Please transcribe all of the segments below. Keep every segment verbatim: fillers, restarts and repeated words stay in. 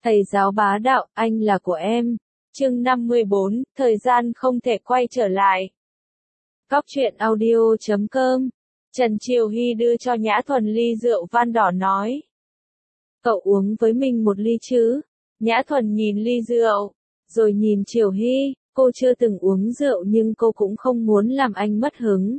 Thầy giáo bá đạo, anh là của em. Chương năm mươi bốn, thời gian không thể quay trở lại. Cóc truyện audio chấm com. Trần Triều Hy đưa cho Nhã Thuần ly rượu vang đỏ nói. Cậu uống với mình một ly chứ? Nhã Thuần nhìn ly rượu, rồi nhìn Triều Hy, cô chưa từng uống rượu nhưng cô cũng không muốn làm anh mất hứng.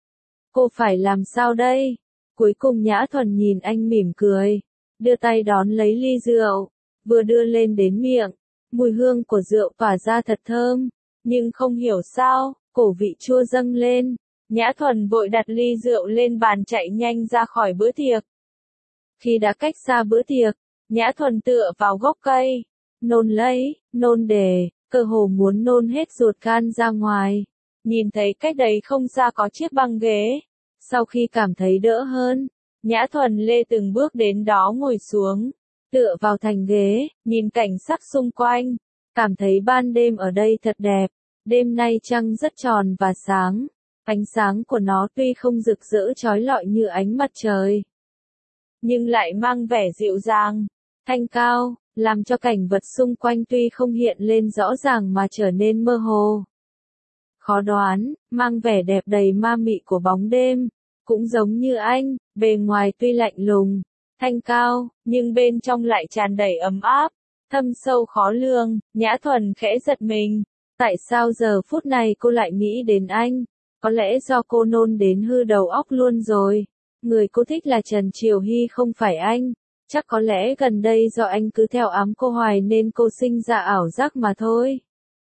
Cô phải làm sao đây? Cuối cùng Nhã Thuần nhìn anh mỉm cười, đưa tay đón lấy ly rượu, vừa đưa lên đến miệng, mùi hương của rượu tỏa ra thật thơm, nhưng không hiểu sao, cổ vị chua dâng lên. Nhã Thuần vội đặt ly rượu lên bàn chạy nhanh ra khỏi bữa tiệc. Khi đã cách xa bữa tiệc, Nhã Thuần tựa vào gốc cây, nôn lấy, nôn đề, cơ hồ muốn nôn hết ruột gan ra ngoài. Nhìn thấy cách đấy không xa có chiếc băng ghế. Sau khi cảm thấy đỡ hơn, Nhã Thuần lê từng bước đến đó ngồi xuống, tựa vào thành ghế, nhìn cảnh sắc xung quanh, cảm thấy ban đêm ở đây thật đẹp. Đêm nay trăng rất tròn và sáng, ánh sáng của nó tuy không rực rỡ chói lọi như ánh mặt trời, nhưng lại mang vẻ dịu dàng, thanh cao, làm cho cảnh vật xung quanh tuy không hiện lên rõ ràng mà trở nên mơ hồ, khó đoán, mang vẻ đẹp đầy ma mị của bóng đêm. Cũng giống như anh, bề ngoài tuy lạnh lùng, thanh cao, nhưng bên trong lại tràn đầy ấm áp, thâm sâu khó lường. Nhã Thuần khẽ giật mình. Tại sao giờ phút này cô lại nghĩ đến anh? Có lẽ do cô nôn đến hư đầu óc luôn rồi. Người cô thích là Trần Triều Hy không phải anh. Chắc có lẽ gần đây do anh cứ theo ám cô hoài nên cô sinh ra ảo giác mà thôi.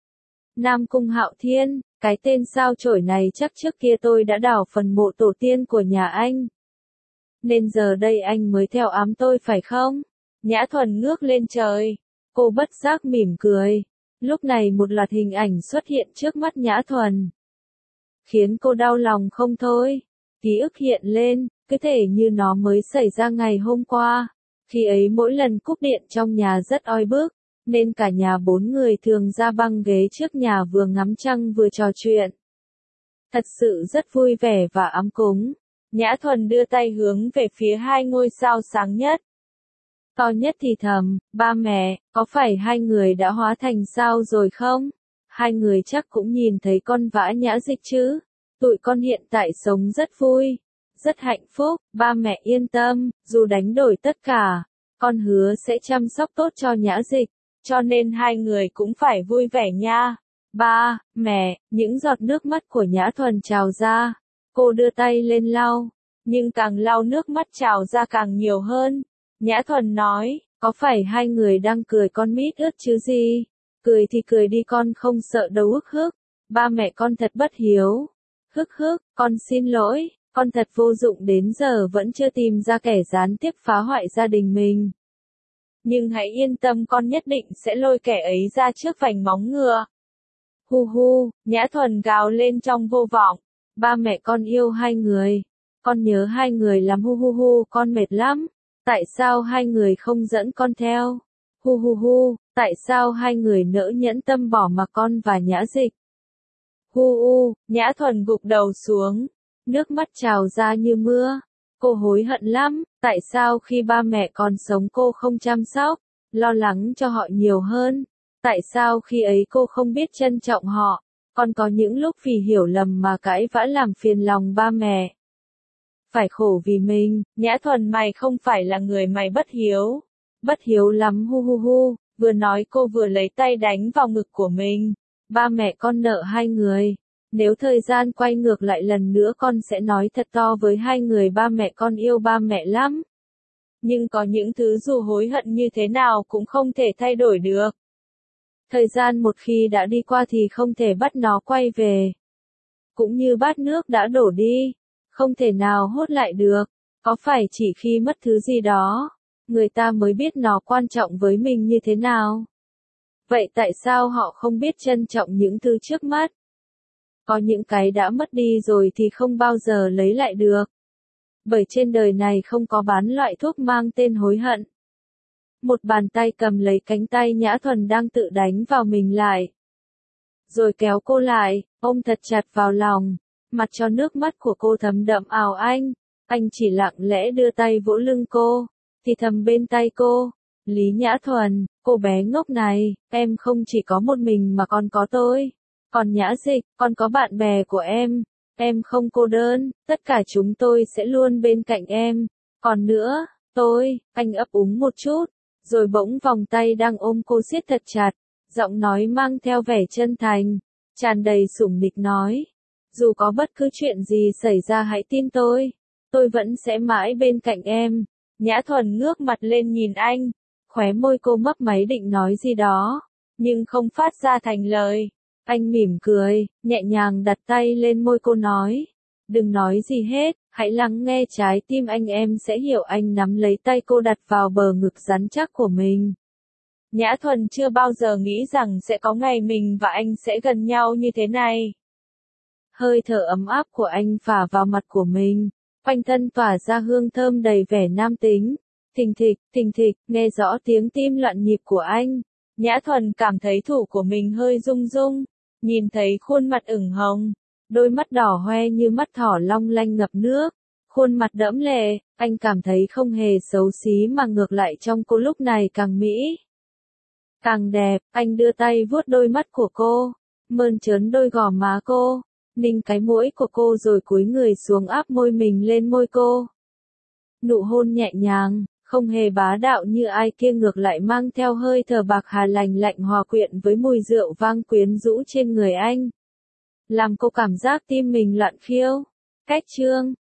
Nam Cung Hạo Thiên, cái tên sao chổi này chắc trước kia tôi đã đào phần mộ tổ tiên của nhà anh. Nên giờ đây anh mới theo ám tôi phải không? Nhã Thuần ngước lên trời. Cô bất giác mỉm cười. Lúc này một loạt hình ảnh xuất hiện trước mắt Nhã Thuần, khiến cô đau lòng không thôi. Ký ức hiện lên, cứ thể như nó mới xảy ra ngày hôm qua. Khi ấy mỗi lần cúp điện trong nhà rất oi bức, nên cả nhà bốn người thường ra băng ghế trước nhà vừa ngắm trăng vừa trò chuyện. Thật sự rất vui vẻ và ấm cúng. Nhã Thuần đưa tay hướng về phía hai ngôi sao sáng nhất, to nhất thì thầm, ba mẹ, có phải hai người đã hóa thành sao rồi không? Hai người chắc cũng nhìn thấy con Vã Nhã Dịch chứ? Tụi con hiện tại sống rất vui, rất hạnh phúc, ba mẹ yên tâm, dù đánh đổi tất cả, con hứa sẽ chăm sóc tốt cho Nhã Dịch, cho nên hai người cũng phải vui vẻ nha. Ba, mẹ, những giọt nước mắt của Nhã Thuần trào ra, cô đưa tay lên lau, nhưng càng lau nước mắt trào ra càng nhiều hơn. Nhã Thuần nói, có phải hai người đang cười con mít ướt chứ gì? Cười thì cười đi con không sợ đâu ức hức. Ba mẹ con thật bất hiếu. Hức hức, con xin lỗi, con thật vô dụng đến giờ vẫn chưa tìm ra kẻ gián tiếp phá hoại gia đình mình. Nhưng hãy yên tâm con nhất định sẽ lôi kẻ ấy ra trước vành móng ngựa. Hu hu, Nhã Thuần gào lên trong vô vọng. Ba mẹ con yêu hai người. Con nhớ hai người lắm hu hu hu, con mệt lắm. Tại sao hai người không dẫn con theo? Hu hu hu, tại sao hai người nỡ nhẫn tâm bỏ mặc con và Nhã Dịch? Hu u, Nhã Thuần gục đầu xuống, nước mắt trào ra như mưa. Cô hối hận lắm, tại sao khi ba mẹ còn sống cô không chăm sóc, lo lắng cho họ nhiều hơn? Tại sao khi ấy cô không biết trân trọng họ, còn có những lúc vì hiểu lầm mà cãi vã làm phiền lòng ba mẹ? Phải khổ vì mình. Nhã Thuần, mày không phải là người mày bất hiếu. Bất hiếu lắm hu hu hu, vừa nói cô vừa lấy tay đánh vào ngực của mình. Ba mẹ con nợ hai người. Nếu thời gian quay ngược lại lần nữa con sẽ nói thật to với hai người ba mẹ con yêu ba mẹ lắm. Nhưng có những thứ dù hối hận như thế nào cũng không thể thay đổi được. Thời gian một khi đã đi qua thì không thể bắt nó quay về. Cũng như bát nước đã đổ đi, không thể nào hốt lại được. Có phải chỉ khi mất thứ gì đó, người ta mới biết nó quan trọng với mình như thế nào? Vậy tại sao họ không biết trân trọng những thứ trước mắt? Có những cái đã mất đi rồi thì không bao giờ lấy lại được. Bởi trên đời này không có bán loại thuốc mang tên hối hận. Một bàn tay cầm lấy cánh tay Nhã Thuần đang tự đánh vào mình lại. Rồi kéo cô lại, ôm thật chặt vào lòng. Mặt cho nước mắt của cô thấm đậm ảo anh. Anh chỉ lặng lẽ đưa tay vỗ lưng cô, thì thầm bên tay cô. Lý Nhã Thuần, cô bé ngốc này, em không chỉ có một mình mà còn có tôi. Còn Nhã Dịch, còn có bạn bè của em. Em không cô đơn, tất cả chúng tôi sẽ luôn bên cạnh em. Còn nữa, tôi, anh ấp úng một chút, rồi bỗng vòng tay đang ôm cô siết thật chặt, giọng nói mang theo vẻ chân thành, tràn đầy sủng nịch nói. Dù có bất cứ chuyện gì xảy ra hãy tin tôi, tôi vẫn sẽ mãi bên cạnh em. Nhã Thuần ngước mặt lên nhìn anh, khóe môi cô mấp máy định nói gì đó, nhưng không phát ra thành lời. Anh mỉm cười, nhẹ nhàng đặt tay lên môi cô nói, đừng nói gì hết, hãy lắng nghe trái tim anh em sẽ hiểu. Anh nắm lấy tay cô đặt vào bờ ngực rắn chắc của mình. Nhã Thuần chưa bao giờ nghĩ rằng sẽ có ngày mình và anh sẽ gần nhau như thế này. Hơi thở ấm áp của anh phả vào mặt của mình, quanh thân tỏa ra hương thơm đầy vẻ nam tính. Thình thịch, thình thịch, nghe rõ tiếng tim loạn nhịp của anh. Nhã Thuần cảm thấy thủ của mình hơi rung rung, nhìn thấy khuôn mặt ửng hồng, đôi mắt đỏ hoe như mắt thỏ long lanh ngập nước, khuôn mặt đẫm lệ, anh cảm thấy không hề xấu xí mà ngược lại trong cô lúc này càng mỹ, càng đẹp. Anh đưa tay vuốt đôi mắt của cô, mơn trớn đôi gò má cô, ninh cái mũi của cô rồi cúi người xuống áp môi mình lên môi cô. Nụ hôn nhẹ nhàng, không hề bá đạo như ai kia, ngược lại mang theo hơi thở bạc hà lành lạnh hòa quyện với mùi rượu vang quyến rũ trên người anh, làm cô cảm giác tim mình loạn phiêu. Cách chương